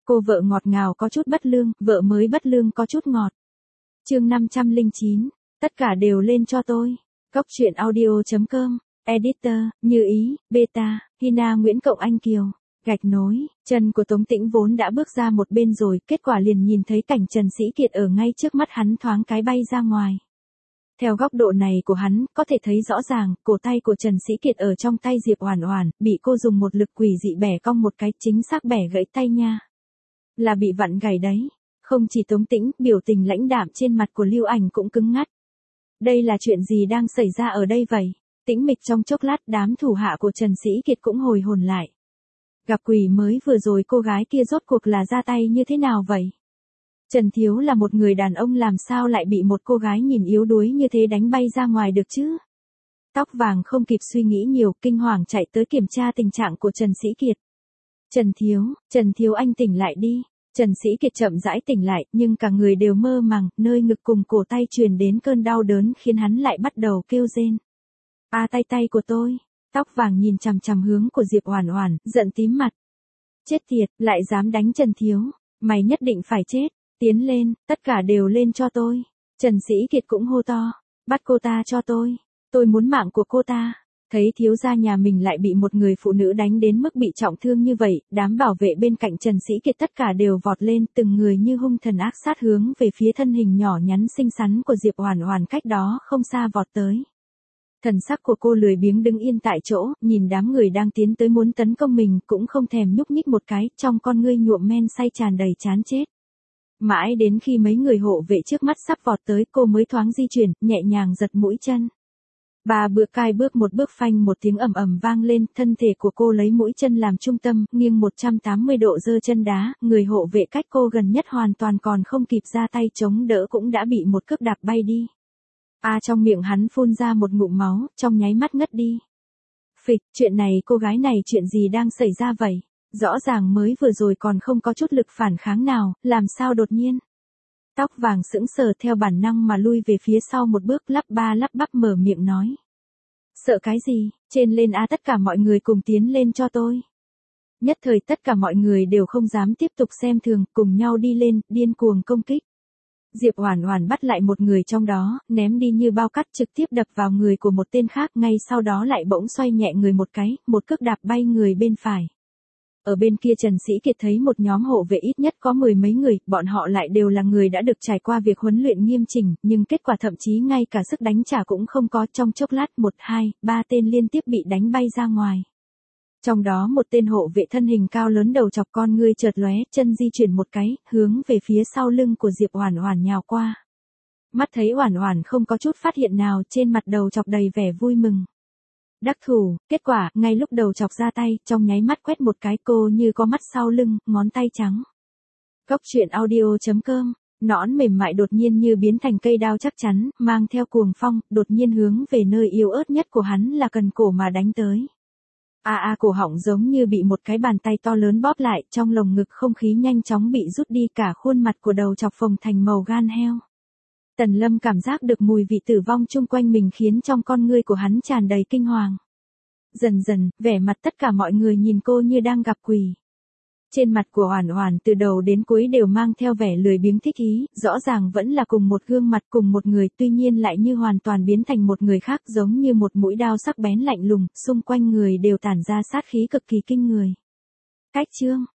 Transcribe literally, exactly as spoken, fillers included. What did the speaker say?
Cô vợ ngọt ngào có chút bất lương, vợ mới bất lương có chút ngọt. Chương năm trăm lẻ chín, tất cả đều lên cho tôi. Cốc truyện audio chấm com, editor, Như Ý, Beta, Hina Nguyễn Cộng Anh Kiều. Gạch nối, chân của Tống Tĩnh vốn đã bước ra một bên rồi, kết quả liền nhìn thấy cảnh Trần Sĩ Kiệt ở ngay trước mắt hắn thoáng cái bay ra ngoài. Theo góc độ này của hắn, có thể thấy rõ ràng, cổ tay của Trần Sĩ Kiệt ở trong tay Diệp Oản Oản, bị cô dùng một lực quỷ dị bẻ cong một cái, chính xác bẻ gãy tay nha. Là bị vặn gãy đấy. Không chỉ Tống Tĩnh, biểu tình lãnh đạm trên mặt của Lưu Ảnh cũng cứng ngắt. Đây là chuyện gì đang xảy ra ở đây vậy? Tĩnh mịch trong chốc lát, đám thủ hạ của Trần Sĩ Kiệt cũng hồi hồn lại. Gặp quỷ mới vừa rồi cô gái kia rốt cuộc là ra tay như thế nào vậy? Trần Thiếu là một người đàn ông làm sao lại bị một cô gái nhìn yếu đuối như thế đánh bay ra ngoài được chứ? Tóc vàng không kịp suy nghĩ nhiều, kinh hoàng chạy tới kiểm tra tình trạng của Trần Sĩ Kiệt. Trần Thiếu, Trần Thiếu anh tỉnh lại đi. Trần Sĩ Kiệt chậm rãi tỉnh lại, nhưng cả người đều mơ màng, nơi ngực cùng cổ tay truyền đến cơn đau đớn khiến hắn lại bắt đầu kêu rên. A tay tay của tôi. Tóc vàng nhìn chằm chằm hướng của Diệp Oản Oản, giận tím mặt. Chết tiệt, lại dám đánh Trần Thiếu. Mày nhất định phải chết. Tiến lên, tất cả đều lên cho tôi. Trần Sĩ Kiệt cũng hô to. Bắt cô ta cho tôi. Tôi muốn mạng của cô ta. Thấy thiếu gia nhà mình lại bị một người phụ nữ đánh đến mức bị trọng thương như vậy, đám bảo vệ bên cạnh Trần Sĩ Kiệt tất cả đều vọt lên, từng người như hung thần ác sát hướng về phía thân hình nhỏ nhắn xinh xắn của Diệp Oản Oản cách đó không xa vọt tới. Thần sắc của cô lười biếng đứng yên tại chỗ, nhìn đám người đang tiến tới muốn tấn công mình, cũng không thèm nhúc nhích một cái, trong con ngươi nhuộm men say tràn đầy chán chết. Mãi đến khi mấy người hộ vệ trước mắt sắp vọt tới, cô mới thoáng di chuyển, nhẹ nhàng giật mũi chân. Ba bước cai bước một bước phanh một tiếng ầm ầm vang lên, thân thể của cô lấy mũi chân làm trung tâm, nghiêng một trăm tám mươi độ giơ chân đá, người hộ vệ cách cô gần nhất hoàn toàn còn không kịp ra tay chống đỡ cũng đã bị một cước đạp bay đi. A à, trong miệng hắn phun ra một ngụm máu, trong nháy mắt ngất đi. Phịch, chuyện này cô gái này chuyện gì đang xảy ra vậy? Rõ ràng mới vừa rồi còn không có chút lực phản kháng nào, làm sao đột nhiên? Tóc vàng sững sờ theo bản năng mà lui về phía sau một bước, lắp ba lắp bắp mở miệng nói. Sợ cái gì, trên lên á, tất cả mọi người cùng tiến lên cho tôi. Nhất thời tất cả mọi người đều không dám tiếp tục xem thường, cùng nhau đi lên, điên cuồng công kích. Diệp Oản Oản bắt lại một người trong đó, ném đi như bao cát trực tiếp đập vào người của một tên khác, ngay sau đó lại bỗng xoay nhẹ người một cái, một cước đạp bay người bên phải. Ở bên kia Trần Sĩ Kiệt thấy một nhóm hộ vệ ít nhất có mười mấy người, bọn họ lại đều là người đã được trải qua việc huấn luyện nghiêm chỉnh, nhưng kết quả thậm chí ngay cả sức đánh trả cũng không có, trong chốc lát một, hai, ba tên liên tiếp bị đánh bay ra ngoài. Trong đó một tên hộ vệ thân hình cao lớn đầu chọc con ngươi chợt lóe, chân di chuyển một cái, hướng về phía sau lưng của Diệp Oản Oản nhào qua. Mắt thấy Oản Oản không có chút phát hiện nào, trên mặt đầu chọc đầy vẻ vui mừng. Đắc thủ, kết quả, ngay lúc đầu chọc ra tay, trong nháy mắt quét một cái cô như có mắt sau lưng, ngón tay trắng. Cốc truyện audio chấm com, nõn mềm mại đột nhiên như biến thành cây đao chắc chắn, mang theo cuồng phong, đột nhiên hướng về nơi yếu ớt nhất của hắn là cần cổ mà đánh tới. A a cổ họng giống như bị một cái bàn tay to lớn bóp lại, trong lồng ngực không khí nhanh chóng bị rút đi, cả khuôn mặt của đầu chọc phồng thành màu gan heo. Tần Lâm cảm giác được mùi vị tử vong chung quanh mình khiến trong con ngươi của hắn tràn đầy kinh hoàng. Dần dần, vẻ mặt tất cả mọi người nhìn cô như đang gặp quỷ. Trên mặt của Oản Oản từ đầu đến cuối đều mang theo vẻ lười biếng thích ý, rõ ràng vẫn là cùng một gương mặt cùng một người, tuy nhiên lại như hoàn toàn biến thành một người khác, giống như một mũi đao sắc bén lạnh lùng, xung quanh người đều tản ra sát khí cực kỳ kinh người. Cách chương